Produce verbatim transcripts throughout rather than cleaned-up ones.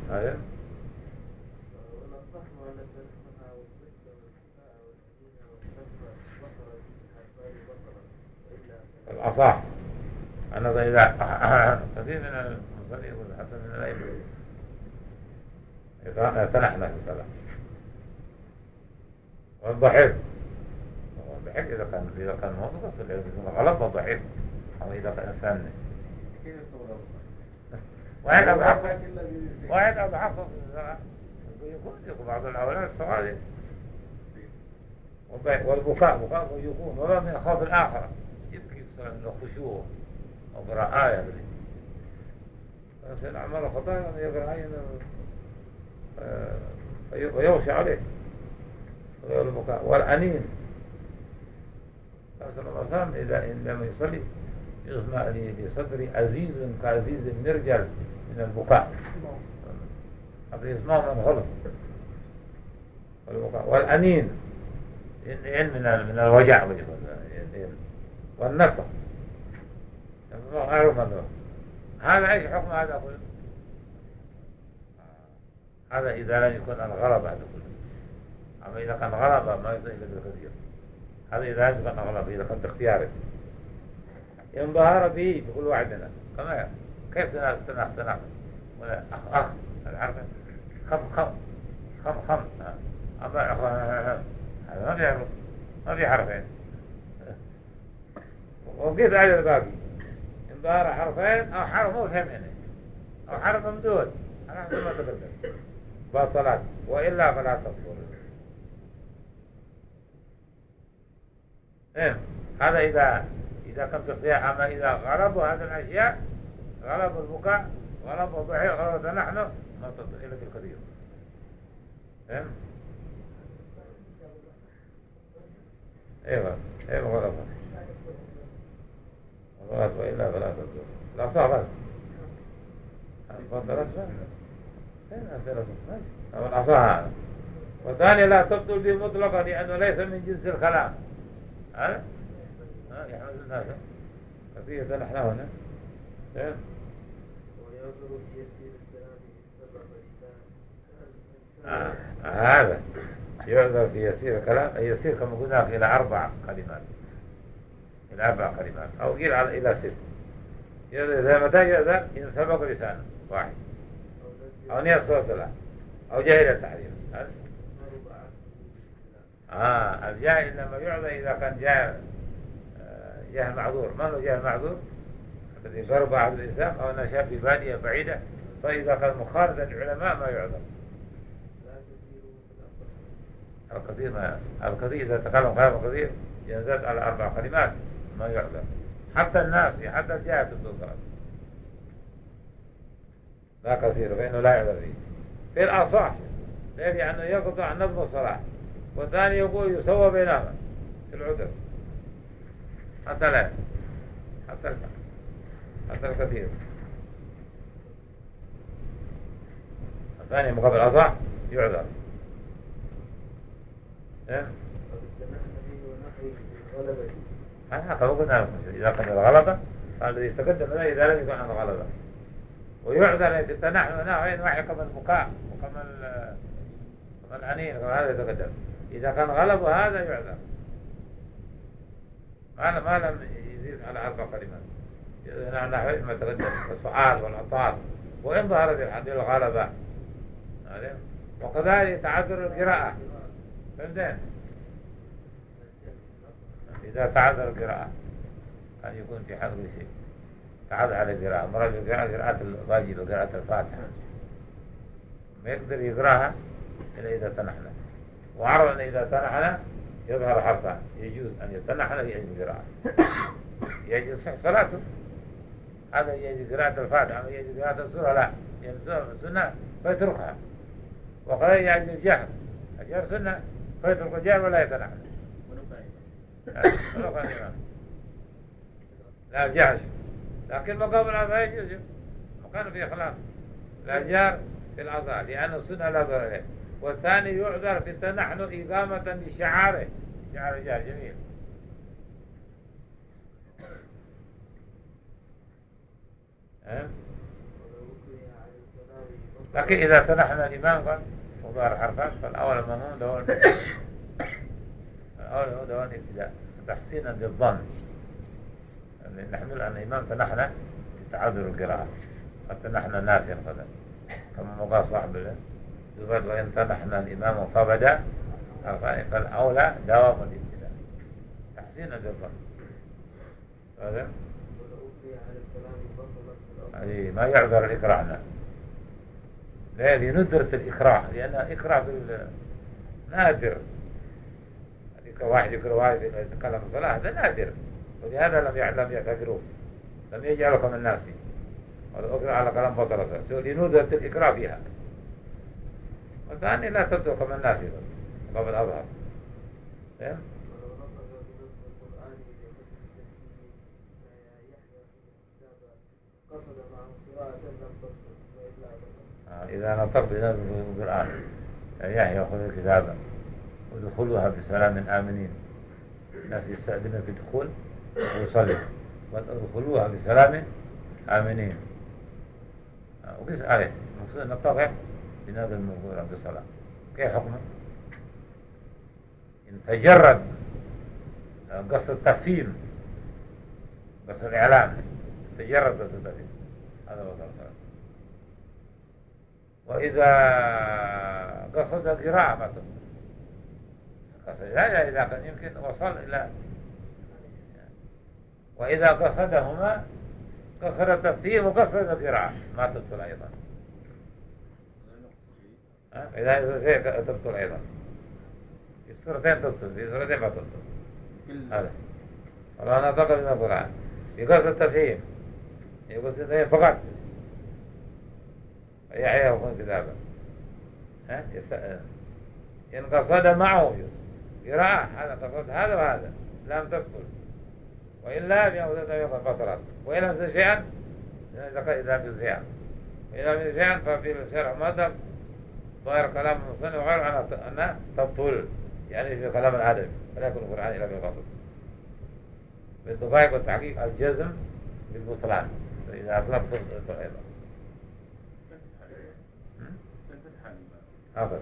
هذا الأصح أنا إذا كثير من المصلين يقول حتى من الليل يتنحنى في الصلاة والضحك الضحك إذا كان إذا كان مو مقصر إذا كان غلط الضحك أو إذا كان إنسان واحد أضحك واحد أضحك يكون يكون بعض الأولاد الصغار والبكاء بكاء يكون ولا من خوف الآخرة يبكي بصلاة من الخشوع أو قراءة آية فإنسان عمل الخطايا أن يقرأ آية ويغشى عليه والبكاء والأنين صلى الله عليه وسلم إذا عندما يصلي يغمى لصدري عزيز كعزيز المرجل من البكاء هذا يسمعه من غلط والبكاء والأنين إن من من الوجع والنفق غير ممنوع هذا ايش حكم هذا كله؟ هذا اذا لم يكن الغلبة هذا كله اما اذا كان غلبة ما يصير الا بالكثير هذا اذا لم يكن غلبة اذا كان باختياره ينبهر به بكل واحد منا كما كيف تنح تنح ولا اخ اخ العرف خم خم خم خم اما اخ هذا ما بيعرف ما في حرفين وكيف على الباقي انظهر حرفين أو حرف مو فهمين أو حرف ممدود على حسب ما تقدم باطلات وإلا فلا تبطل إيه؟ هذا إذا إذا كنت اختيار أما إذا غلبوا هذه الأشياء غلب البكاء غلب الضحك غلب نحن ما تبطل إلا بالكثير إيه؟ ايوه ايوه غلط غلط والا فلا تبطل لا صعب الفضلات فين الثلاثة أما الأصح هذا والثاني لا تبطل به مطلقا لأنه ليس من جنس الكلام هذا ها يحمد الناس كثيرا نحن هنا وينظر في يسير الكلام سبع هذا يعذر في يسير الكلام يسير كما قلنا إلى أربع كلمات إلى أربع كلمات أو قيل إلى ست إذا متى يعذر إن سبق لسانه واحد أو نية صلاة أو جاهل التحريم آه الجاهل لما يعذر إذا كان جاهل جاهل معذور ما هو جاهل معذور الذي ضرب عبد الإسلام أو نشأ في بادية بعيدة فإذا كان مخالفا للعلماء ما يعذر الكثير ما الكثير إذا تكلم كلام كثير ينزل على أربع كلمات ما يعذر حتى الناس حتى الجاهل في الصلاة لا كثير فإنه لا يعذر فيه في الأصح لأنه يقطع نظم الصلاة والثاني يقول يسوى بينهما في العذر حتى لا حتى حتى الكثير الثاني مقابل الأصح يعذر أنا قلنا إذا كان الغلبة الذي يتقدم له إذا لم يكن عن غلبة ويعذر في التنحن ونحوين واحد كما البكاء وكما الأنين هذا يتقدم إذا كان غلب هذا يعذر ما ما لم يزيد على أربع كلمات نحوين ما تقدم السؤال والعطاس وإن ظهرت الحد الغلبة وكذلك تعذر القراءة فهمتين إذا تعذر القراءة أن يكون في حظر شيء تعذر على القراءة مرة القراءة قراءة الواجب وقراءة الفاتحة ما يقدر يقراها إلا إذا تنحنى وعرض أن إذا تنحنى يظهر حرفان يجوز أن يتنحنى يجوز قراءة يجوز صح صلاته هذا يجوز قراءة الفاتحة أما يجوز قراءة السورة لا يعني سنة فيتركها وقال يجوز الجهر الجهر سنة فيترك الجهر ولا يتنحنى ولو كان إمام لا جهر لكن مقابل هذا يجوز وكان في خلاف لا جهر في الأذان لأنه السنة لا ضرر عليه والثاني يعذر في التنحن إقامة لشعاره شعار الجهر جميل لكن إذا تنحنى الإمام قال وظهر الحركات فالأول المأموم دون الأول هو دون ابتداء تحسينا للظن، نحمل أن الإمام تنحنى تعذر القراءة، قد تنحنى ناسيا قدر كما مقال صاحب الزباد وإن تنحنى الإمام فبدا فالأولى دوام الابتداء تحسينا للظن. هذا يعني ما يعذر الإكراه له، هذه ندرة الإكراه لأن إكراه نادر، واحد يكره واحد يتكلم الصلاة هذا نادر، ولهذا لم لم يعتبروه، لم يجعلوا كما الناس والأكره على كلام بطل رسول لندرة الإكراه فيها. والثاني لا تبدو كما الناس قبل أظهر. إذا نطق بنفسه القرآن يعني يحيى يأخذ الكتابة ودخولها بسلام آمنين، الناس يستأذنون في الدخول ويصلي ودخلوها بسلام آمنين، وقيس عليه مقصود أن نطق بنفسه القرآن بالصلاة. كيف حكمه؟ إن تجرد قصد التفهيم قصد الإعلان تجرد قصد التفهيم هذا هو الصلاة. وإذا قصد القراءة ما تقول قصد لا إذا كان يمكن وصل إلى، وإذا قصدهما قصد التفهيم وقصد القراءة ما تبطل أيضا. إذا شيء تبطل أيضا في السورتين تبطل، في السورتين ما تبطل. هذا والله نطق من القرآن يقصد التفهيم يقصد التفهيم فقط يحيى يكون كتابا ها يسأل إن قصد معه قراءة هذا قصد هذا وهذا لم تبطل، وإلا يأخذ فترات، وإن لم يزد شيئا إذا لم يزد شيئا وإن لم يزد شيئا ففي الشرع مذهب ظاهر كلام المصنف وغير أنها تبطل يعني في كلام العدم فلا يكون القرآن إلا بالقصد. بالدقائق والتحقيق الجزم بالبطلان فإذا أطلق تبطل أيضا. هذا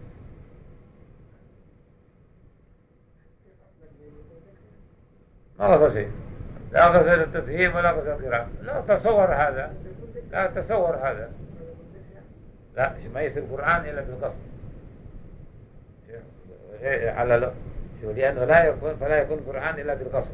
ما قصد شيء، لا قصد التفهيم ولا قصد القراءة، لا تصور هذا لا تصور هذا لا ما يصير القرآن إلا بالقصد على لا شو لأنه لا يكون فلا يكون القرآن إلا بالقصد.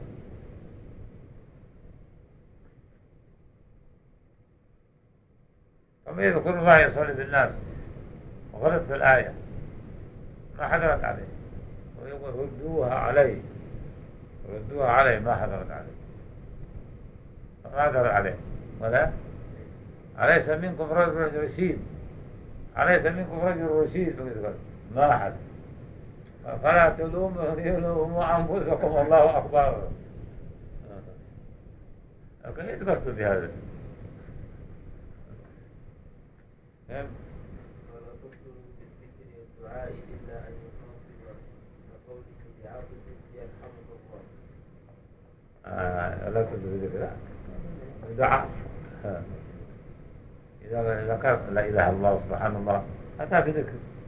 فما يذكر الله يصلي بالناس وغلط في الآية ما حضرت عليه ويقول ردوها عليه ردوها عليه ما حضرت عليه ما حضرت عليه ولا أليس منكم رجل رشيد أليس منكم رجل رشيد ما أحد فلا تلوموا أنفسكم الله أكبر. لكن يتقصد بهذا ولا تطلب بالذكر والدعاء إلا أن يخاطب بقوله بعبد يرحمك الله. لا تطلب بالذكر الدعاء إذا ذكر لا إله إلا الله سبحان الله أتى بذكر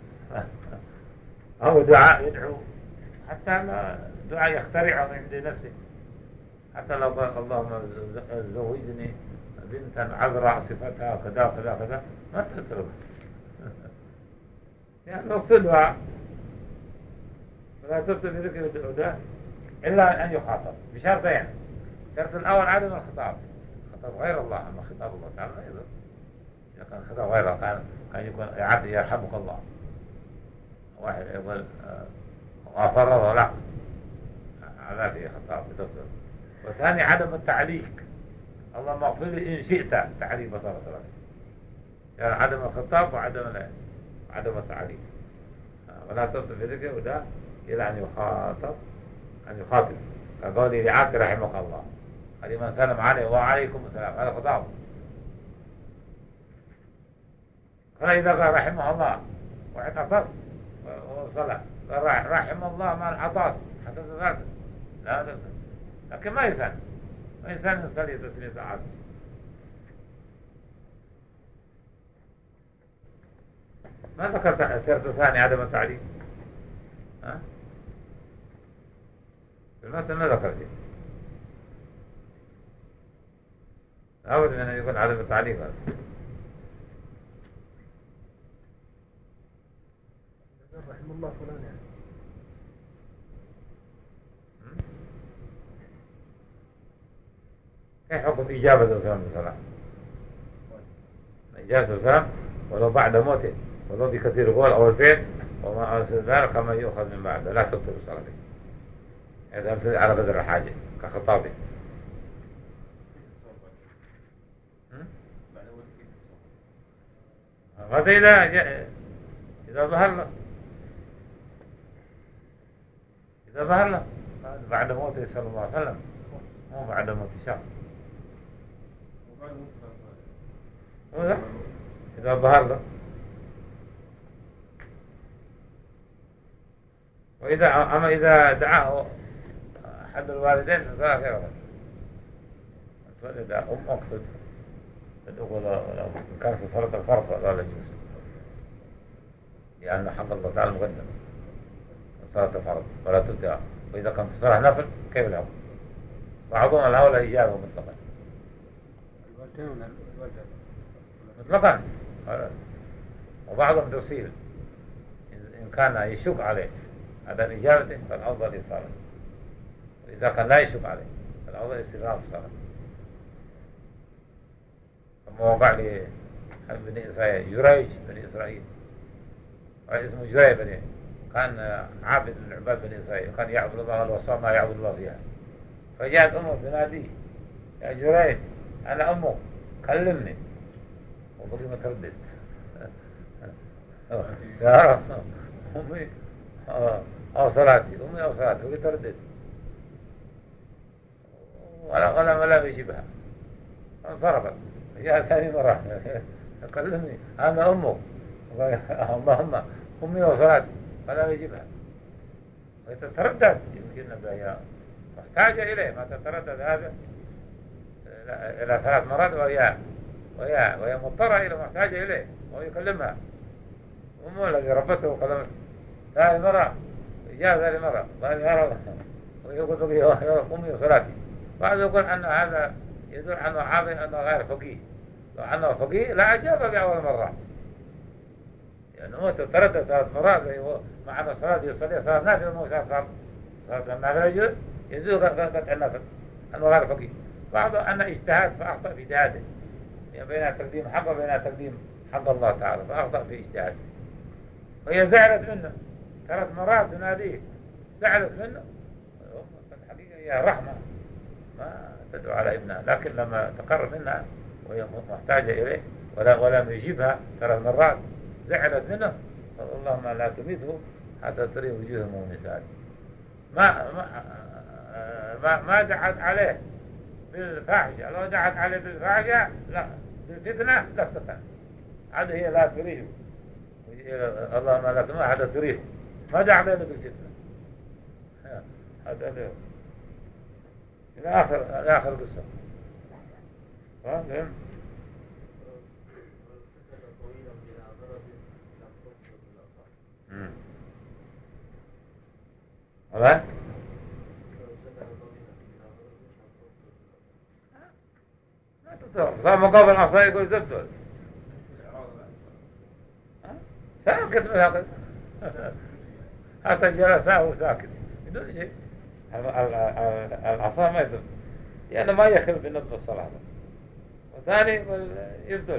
أو دعاء يدعو حتى ما دعاء يخترعه من عند نفسه، حتى لو قال اللهم زوجني بنتا عذراء صفتها كذا كذا كذا ما تترك يعني مقصود دعاء فلا تبطل بذكر الدعاء إلا أن يخاطب بشرطين. الشرط الأول عدم الخطاب، خطاب غير الله، أما خطاب الله تعالى لا يضر. إذا كان خطاب غير الله كان كان يكون يعطي يرحمك الله، واحد يقول غفر الله لا هذا فيه خطاب بتبطل. والثاني عدم التعليق اللهم اغفر لي إن شئت تعليق بطل صلاة يعني عدم الخطاب وعدم عدم التعليق. ولا تبطل بذكر وده إلى أن يخاطب أن يخاطب كقولي لعبد رحمك الله قال من سلم عليه وعليكم السلام هذا خطاب. فإذا قال رحمه الله واحد عطس وصلى قال رحم الله مع العطاس حتى تذكر لا تبطل. لكن ما يسأل ما يسأل يصلي تسمية عبد ما ذكرت سيرة ثاني عدم التعليم. ها؟ المثل ما ذكر شيء. لابد من أن يكون عدم التعليم هذا. رحم الله فلان يعني. كيف حكم إجابة وسلام السلام؟ إجابة وسلام ولو بعد موته ولو بكثير قول أو الفعل وما أرسل ذلك كما يؤخذ من بعده لا تبطل الصلاة. إذا أمثل على بدر الحاجة كخطابه. هذا إذا إذا ظهر له إذا ظهر له بعد موته صلى الله عليه وسلم مو بعد موت شخص. إذا ظهر له وإذا أما إذا دعاه أحد الوالدين فصار خير إذا أم أقصد ولا كان في صلاة الفرض لا يجوز لأن حق الله تعالى مقدم صلاة الفرض ولا تبدأ. وإذا كان في صلاة نفل كيف الأمر؟ بعضهم الأولى إجابة مطلقا مطلقا وبعضهم تفصيل إن كان يشك عليه عدم إجابته فالأفضل إبطاله وإذا كان لا يشك عليه فالأفضل استمرار الصلاة. كما وقع لي بني إسرائيل جريج بني إسرائيل اسمه جريج بني كان عابد من عباد بني إسرائيل كان يعبد الله والوصام ما يعبد الله فيها. فجاءت أمه تناديه يا جريج أنا أمك كلمني وبقي متردد يا رب أمي أو صلاتي أمي أو صلاتي بقي تردد ولا ولا ولا يجيبها انصرفت. جاء ثاني مرة كلمني أنا أمك اللهم أمي وصلاتي ولا يجيبها ويتردد يمكن أنها محتاجة إليه ما تتردد هذا إلى ثلاث مرات وهي وهي وهي مضطرة إلى محتاجة إليه ويكلمها أمه الذي ربته وكلمته ثاني مرة جاء ثاني مرة قال يا رب ويقول يا أمي وصلاتي. بعض يقول أن هذا يدل أنه عابد أنه غير فقيه لو أنه فقيه لا أجاب بأول مرة يعني هو تتردد ثلاث مرات مع أن الصلاة يصلي صلاة نافلة مو صلاة صلاة النافلة يجوز يجوز قطع النفل أنه غير فقيه. بعض أن اجتهاد فأخطأ في اجتهاده يعني بين تقديم حق وبين تقديم حق الله تعالى فأخطأ في اجتهاده وهي زعلت منه ثلاث مرات تناديه زعلت منه. الحقيقة هي رحمة ما تدعو على ابنها لكن لما تقرب منها وهي محتاجة إليه ولا ولم يجيبها ثلاث مرات زعلت منه اللهم لا تميته حتى تري وجوههم ومساعد. ما ما ما, ما دعت عليه بالفاحشة لو دعت عليه بالفاحشة لا بالفتنة لا تفتن عاد هي لا تريه اللهم لا تميته حتى تريه ما دعت عليه بالفتنة هذا له إلى آخر إلى آخر القصة. فاهم؟ هذا؟ ما تطور صار مقابل العصا يقول زبدل ساكت ساكت حتى الجلساء هو ساكت بدون شيء. العصا ما يدل يعني ما يخل بنظم الصلاة وثاني يقول يبدل.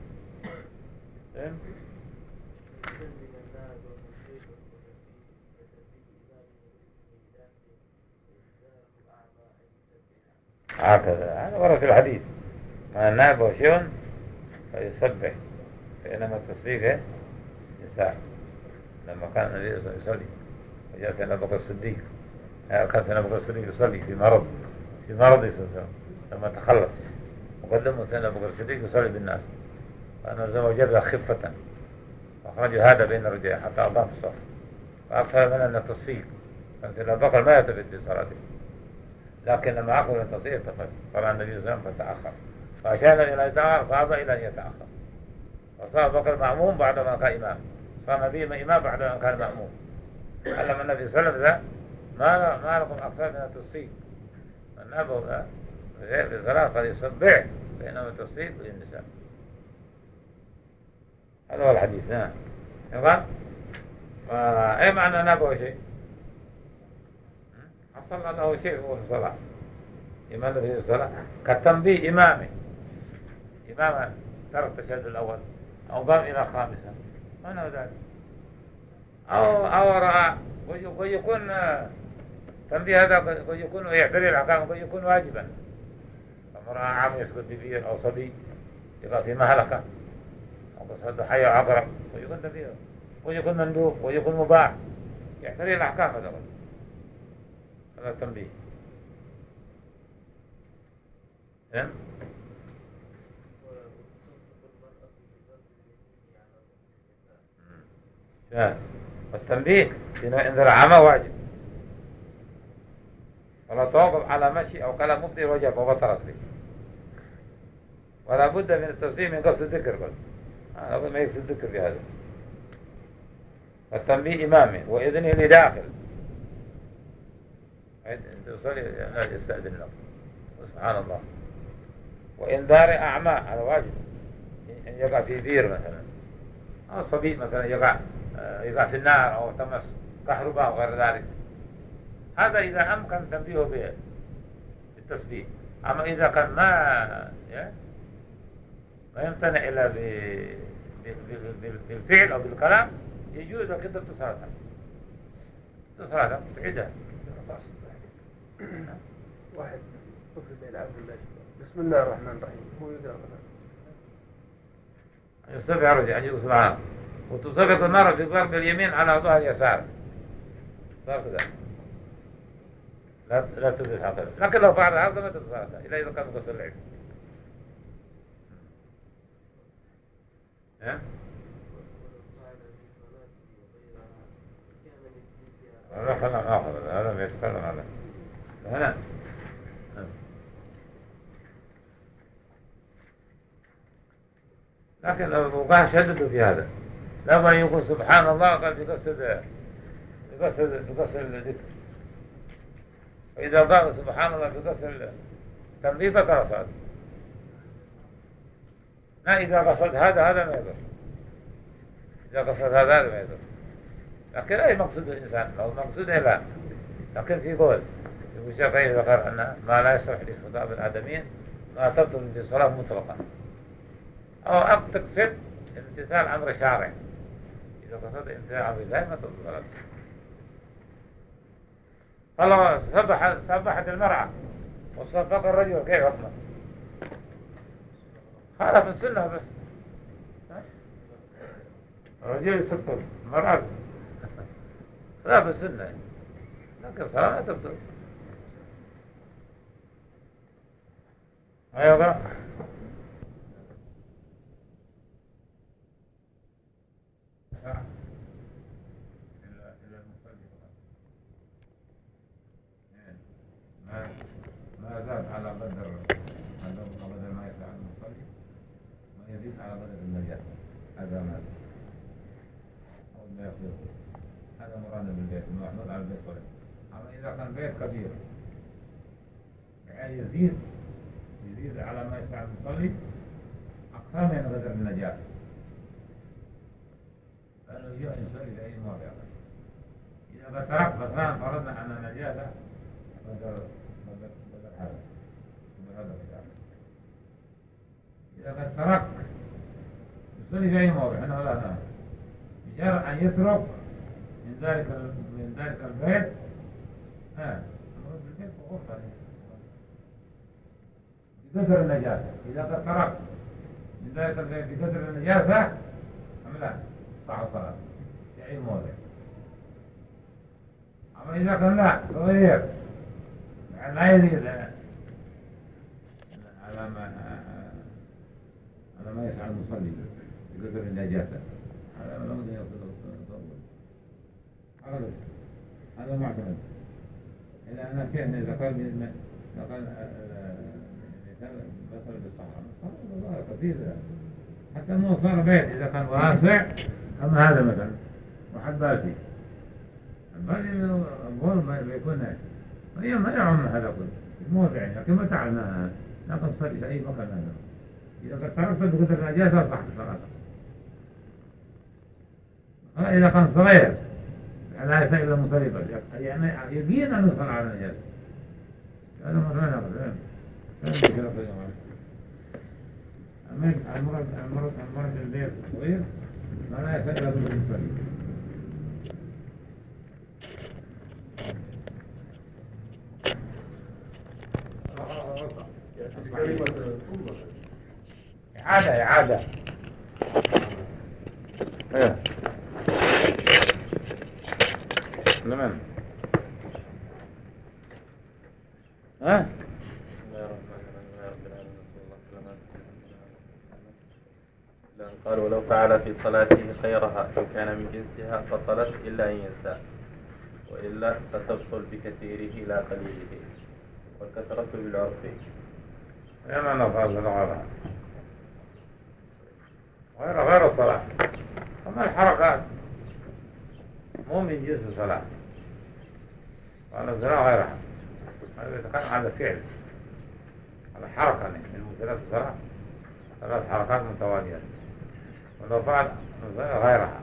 هكذا هذا ورد في الحديث ما النائب وشيء فيسبح فإنما التسبيح يساء. لما كان النبي صلى الله عليه وسلم وجاء سيدنا أبو بكر الصديق كان سيدنا أبو بكر الصديق يصلي في مرض في مرض صلى الله عليه وسلم لما تخلف وقدمه سيدنا أبو بكر الصديق يصلي بالناس فأنا وجدها خفة وأخرجوا هذا بين رجليه حتى أضاف الصف فأكثر من أن التصفيق كان سيدنا أبو بكر ما يلتفت بصلاته لكن لما أخذ من التصفيق التفت طلع النبي صلى الله عليه وسلم فتأخر فأشار إلى أن يتأخر فأبى إلى أن يتأخر وصار أبو بكر معموم بعدما كان إمام صار نبي إمام بعد أن كان مأموم. علم النبي صلى الله عليه وسلم ما ما لكم أكثر من التصفيق. النبي في صلاة قد يصبح بينما التصفيق للنساء. هذا هو الحديث. نعم. يقال أي معنى نبوة شيء حصل له شيء هو في الصلاة. إمام في الصلاة كالتنبيه إمامي إماما ترك التشهد الأول أو قام إلى خامسة ما نوع ذلك أو أو رأى ويكون تنبيه هذا قد يكون يعتري الأحكام قد يكون واجبا. فمرأة عام يسقط ببير أو صبي يقع في مهلكة أو قصد حي عقرب ويكون تنبيه ويكون مندوب ويكون مباح يعتري الأحكام هذا هذا التنبيه. والتنبيه إنه إنذر عامة واجب ولا توقف على مشي أو كلام مبطل وجب وبصرت به ولا بد من التصديق من قصد الذكر قل هذا ما يقصد الذكر بهذا. التنبيه إمامي وإذنه لداخل تصلي لا يستأذن له سبحان الله. وإنذار أعمى هذا واجب إن يقع في بير مثلا أو صبي مثلا يقع يقع في النار أو تمس كهرباء وغير ذلك هذا إذا أمكن تنبيهه بالتسبيح. أما إذا كان ما ما يمتنع إلا بالفعل أو بالكلام يجوز لك أنت تصلاتها تصلاتها تعيدها. واحد طفل بيلعب بالله بسم الله الرحمن الرحيم هو يقرأ مثلا يصبح رجع يجوز سبحانه وتصبح المرأة في قلب اليمين على ظهر اليسار صار كذا لا لا تدري هكذا. لكن لو فعل هذا ما تتصلاتها إلا إذا كان مقصر العلم. ها؟ هذا كلام آخر هذا ما يتكلم عنه هنا. لكن لو كان شددوا في هذا لما يقول سبحان الله قال بقصد بقصد بقصد الذكر. وإذا قال سبحان الله بقصد التنبيه فقصد لا إذا قصد هذا هذا ما يضر. إذا قصد هذا هذا ما يضر. لكن أي مقصود الإنسان لو مقصود لا. لكن في قول في الشافعي ذكر أن ما لا يصلح لخطاب الآدمين ما تبطل بصلاة مطلقا أو تقصد امتثال أمر شارع. إذا قصد امتثال أمر شارع ما تبطل صلاة. فلو سبح سبحت المرأة وصفق الرجل كيف حكمه؟ خالف السنة بس الرجل يسبح المرأة خلاف السنة لكن صلاة ما تبطل. أيوة قرأ ما زاد على قدر قدر ما يفعل المصلي ما يزيد على قدر النجاة. هذا ما هذا هذا مراد بالبيت المحمود على البيت صلي. أما إذا كان بيت كبير يعني يزيد يزيد على ما يفعل المصلي أكثر من قدر النجاة لأنه يجب أن يصلي في أي موضع. إذا ترك مثلا فرضنا أن النجاة قدر هذا هذا إذا قد ترك يصلي في أي موضع أنا ولا أنا يجرى أن يترك من ذلك من ذلك البيت ها مرد بالبيت وغرفة بقدر النجاسة. إذا قد ترك من ذلك البيت بقدر النجاسة أم لا صح الصلاة في أي موضع. أما إذا كان لا صغير لا يزيد على ما على ما يفعل المصلي بقدر النجاسة هذا لا بد أن يطول. هذا معتمد إلى أن شيء إذا قال إذا قال مثلا بالصحراء الصحراء كثير حتى أنه صار بيت إذا كان واسع كما هذا مثلا وحباتي الباقي البول ما بيكون ناشف هي ما يعم هذا كله موضع يعني لكن ما تعلمها لكن تصلي في أي مكان هذا إذا قد تركت بقدر النجاسة صح صلاة إذا كان صغير لا يسأل إلا مصلي يعني يبين أنه صلى على النجاسة هذا مرة نقل المرض المرض المرض البيت الصغير ما لا يسأل إلا مصلي إعادة إعادة إيه لمن ها قال ولو فعل في صلاته خيرها إن كان من جنسها بطلت إلا أن ينسى وإلا فتبطل بكثيره لا قليله والكثرة بالعرف لما نفاذ الغرض غير غير الصلاة أما الحركات مو من جنس الصلاة وأن الصلاة غيرها هذا يتكلم على الفعل على حركة من مثلات الصلاة ثلاث حركات متوالية ولو فعل غيرها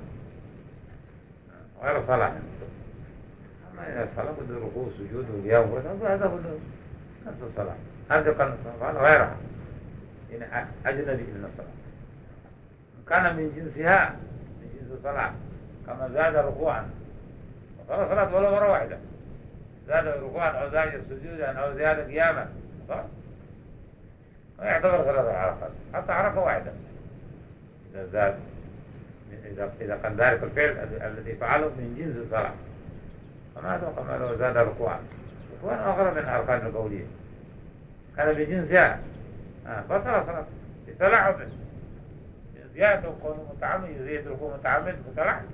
غير صلاة أما إذا الصلاة بده ركوع سجود وقيام هذا كله نفس الصلاة هذا كان فعل غيرها يعني أجنبي من الصلاة كان من جنسها من جنس الصلاة كما زاد ركوعا وصلاة صلاة ولا مرة واحدة زاد ركوعا أو زاد سجودا أو زاد قياما صح؟ ما يعتبر ثلاثة حركات حتى حركة واحدة إذا زاد إذا إذا كان ذلك الفعل الذي فعله من جنس الصلاة فما كما لو زاد ركوعا ركوعا أغرب من أركان القولية كان بجنسها آه فصلاة صلاة بتلاعب زيادة وكون متعمد يزيد ركوع متعمد فتلاعب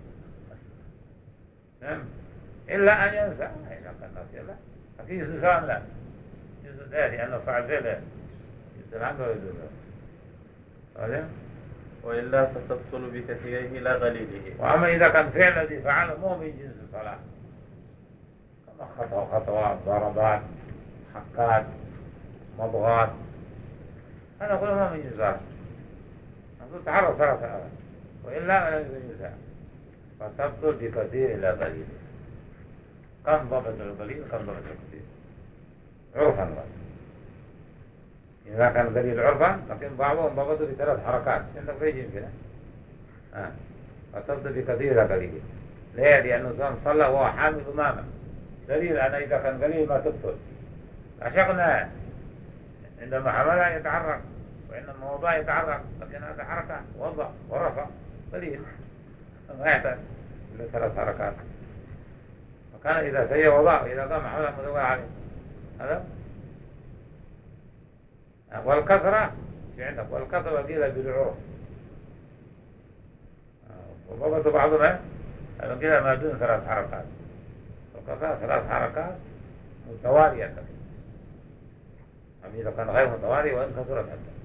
نعم إلا أن ينسى إذا كان ناسيا لا لكن يستسلم لا يستسلم لأنه فعل فعله يستسلم له يستسلم وإلا فتبطل بكثيره لا غليله وأما إذا كان فعل الذي فعله مو من جنس الصلاة كما خطوة خطوات ضربات حكات مضغات هذا كله ما من جنس الصلاة نقول تعرف ثلاثة أولا وإلا لم يكن جنسها فتبطل بكثير لا غليله كم ضبط القليل كم ضبط الكثير عرفا إذا كان قليل عرفا لكن بعضهم ضبطوا بثلاث حركات عندك رجيم كده آه. فتبطل بكثير لا قليل ليه؟ لأنه صلى وهو حامل أمامه دليل أن إذا كان قليل ما تبطل أشقنا عندما حملها يتعرق وإنما وضع يتعرق لكن هذا حركة وضع ورفع قليل ما يحتاج إلا ثلاث حركات وكان إذا سيء وضع إذا قام حملها مدور عليه هذا والكثرة في عندك والكثرة قيل بالعرف وضبط بعضنا قيل ما دون ثلاث حركات والكثرة ثلاث حركات متوالية أما إذا كان غير متوالي وإن كثرت حتى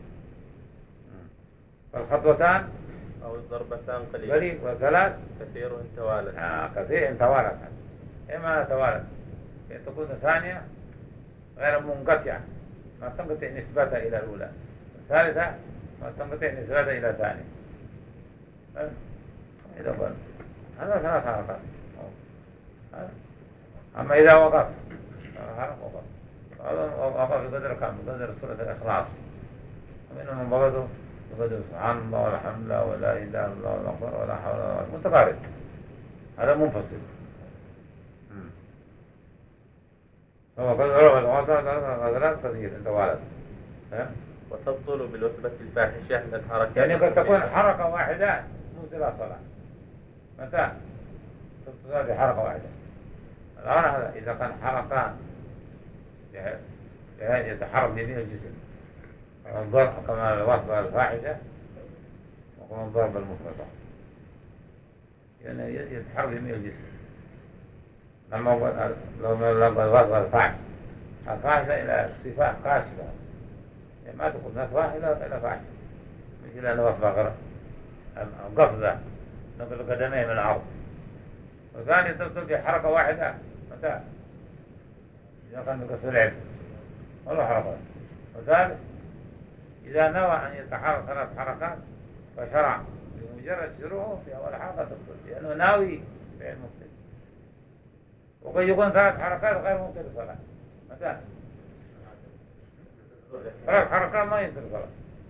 فالخطوتان أو الضربتان قليل قليل وثلاث كثير توالت آه كثير توالت إما توالت تكون ثانية غير منقطعة ما تنقطع نسبتها إلى الأولى الثالثة ما تنقطع نسبتها إلى الثانية إذا قلت هذا ثلاث حركات أما إذا وقف حرف وقف وقف بقدر كم بقدر سورة الإخلاص ومنهم من بغضوا بقدر سبحان الله والحمد لله ولا إله إلا الله ولا أكبر ولا حول ولا قوة متقارب هذا منفصل هو قد عرف الغلط كثير انت والد وتبطل بالوثبة الفاحشة للحركات يعني قد تكون حركة واحدة مو ثلاث صلاة متى تبطل بحركة واحدة الآن هذا إذا كان حركان يتحرك بين الجسم الضرب كما الوثبة الفاحشة وكما الضرب المفرطة يعني يتحرك بين الجسم لما لما لما الوضع الفاحش الفاحشة إلى صفات قاسية يعني ما تكون نفاح إلى إلى فاحش مثل أن وصف غرق القفزة نقل قدميه من العرض. والثاني تبطل بحركة واحدة متى إذا كان بقصر العلم ولا حركة. وثالث إذا نوى أن يتحرك ثلاث حركات فشرع بمجرد شروعه في أول حركة تبطل لأنه ناوي فعل مبطل. وقد يكون ثلاث حركات غير ممكن الصلاة متى ثلاث حركات ما يمكن الصلاة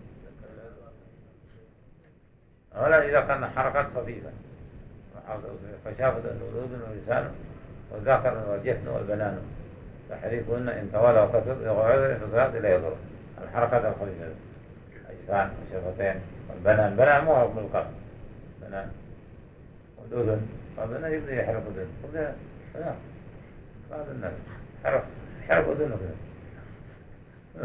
ولا إذا كان حركات خفيفة فشافت الأذن واللسان والذكر والجفن والبنان تحريكهن إن تولى وكسر يغير الإفضاء لا يضر. الحركات الخفيفة الأجفان والشفتين والبنان بنان مو من القلب بنان والأذن والبنان يبدأ يحرك أذن كلها لا بعض الناس حرك حرك أذنه كذا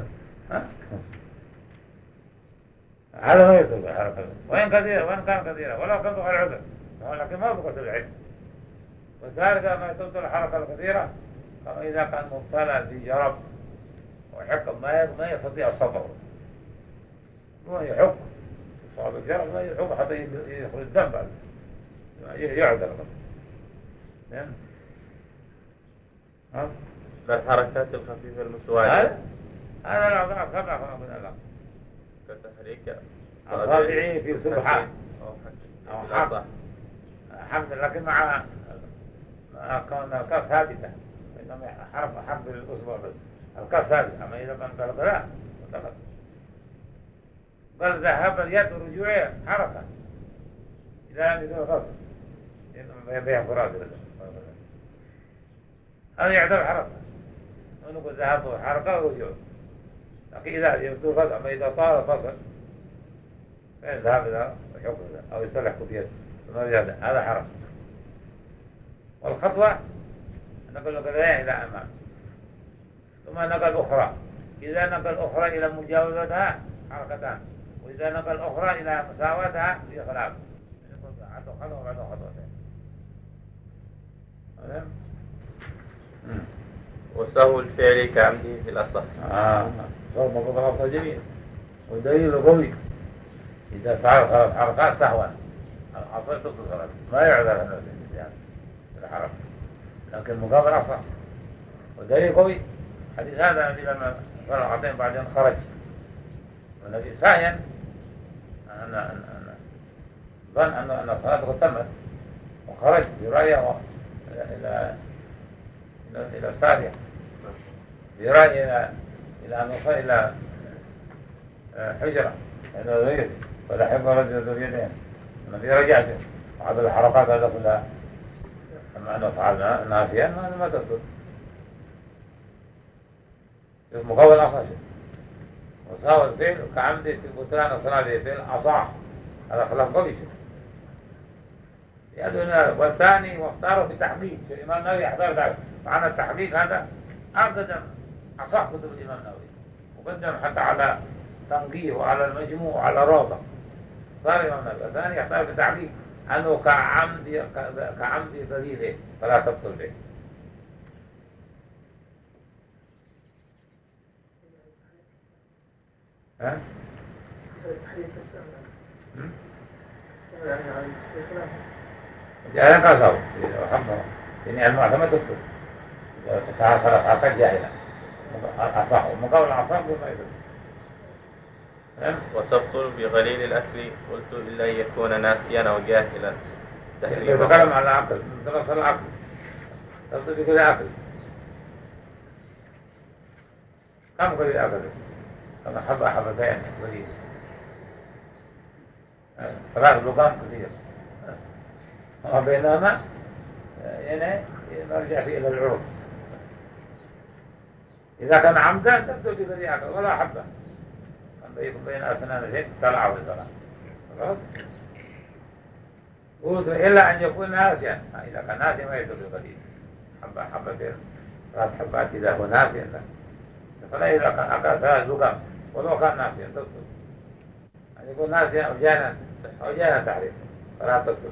هذا ما يطلب الحركة وين كثيرة وين كان كثيرة ولو كان بغير عذر لكن ما بقصد العلم. وذلك ما تبطل الحركة الكثيرة كما إذا كان مبتلى بجرب وحكم ما ما يستطيع الصبر هو يحك صار الجرب ما يحك حتى يدخل الدم بعد يعذر نعم. لا الحركات الخفيفة المتوالية هذا هذا الأعضاء سبعة كما قلنا لك كتحريك أصابعه في سبحة أو حق حمد لكن مع كون الكف ثابتة إنما حرف حرف الأصبع بس الكف ثابتة. أما إذا كان قلب لا مطلق بل ذهب اليد رجوعها حركة إذا لم يكن غصب إنما بيها فراد هذا يعتبر حركة ونقول ذهب حركة ورجوع. لكن إذا يبدو غصب أما إذا طال فصل فيذهب إلى الحكم أو يصلح كفيته هذا حركة. والخطوة نقل قدميه إلى أمام ثم نقل أخرى. إذا نقل أخرى إلى مجاوزتها حركتان وإذا نقل أخرى إلى مساواتها في خلاف عنده خطوة وعنده خطوتين. وسهو الفعل كعمده في الأصح. آه صوت مقبض الأصح جميل والدليل قوي. إذا فعل ثلاث حركات سهوا العصر تبطل صلاته ما يعذر الناس النسيان الحركة لكن مقابل أصح. والدليل قوي حديث هذا النبي لما صلى ركعتين بعدين خرج والنبي ساهيا أن أن ظن أن أن صلاته تمت وخرج برأيه إلى إلى إلى سارية برأيه إلى إلى أن وصل إلى حجرة إلى ذريته ولا حب رجل ذريتين النبي رجعته وعد الحركات هذا كلها أما أنه فعلنا ناسيا ما ما تبطل مقابل أصح. وساوى الفعل كعمده في بطلان صلاة الفعل أصح هذا خلاف قوي يدنا. والثاني واختاره في تحقيق الإمام النووي يحضر ذلك معنى التحقيق هذا أقدم أصح كتب الإمام النووي وقدم حتى على تنقيه وعلى المجموع وعلى روضة صار الإمام النووي. الثاني يحضر في تحقيق أنه كعمد كعمد دليله فلا تبطل به. ها؟ التحريف السهل السهل يعني عن الخلاف جاهلا قصر وحمره يعني المعتمد تبطل فعل خلاف عقل جاهلا أصح ومقاول العصر بطيبه. وتبطل بغليل الأكل قلت إلا يكون ناسيا أو جاهلا. يتكلم على العقل تبطل العقل تبطل بكل عقل. كم قليل عقل كما حبة حبتين قليل ثلاث لقام كثير وبينما يعني نرجع فيه إلى العروض. إذا كان عمدا تبطل بكل عقل ولا حبة بين أسنان شيء طلع وطلع قلت إلا أن يكون ناسيا. إذا كان ناسيا ما يترك قليل حبة حبتين ثلاث حبات إذا هو ناسيا فلا إذا كان أكل ثلاث لقم ولو كان ناسيا تبطل. أن يكون ناسيا أو جانا أو جانا تعريف فلا تبطل.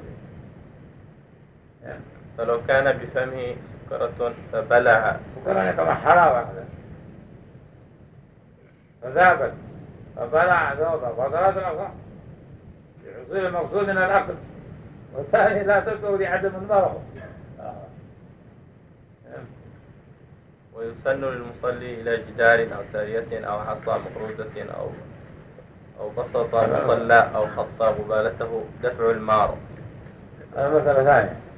فلو كان بفمه سكرة فبلع سكرة كما حلاوة فذابت فبلع ذوبة فضلت الأصح لحصول المقصود من الأكل والثاني لا تبطل لعدم المرض. ويسن للمصلي إلى جدار أو سارية أو عصا مقرودة أو أو بسط مصلى أو خط غبالته دفع المار. هذا مسألة ثانية.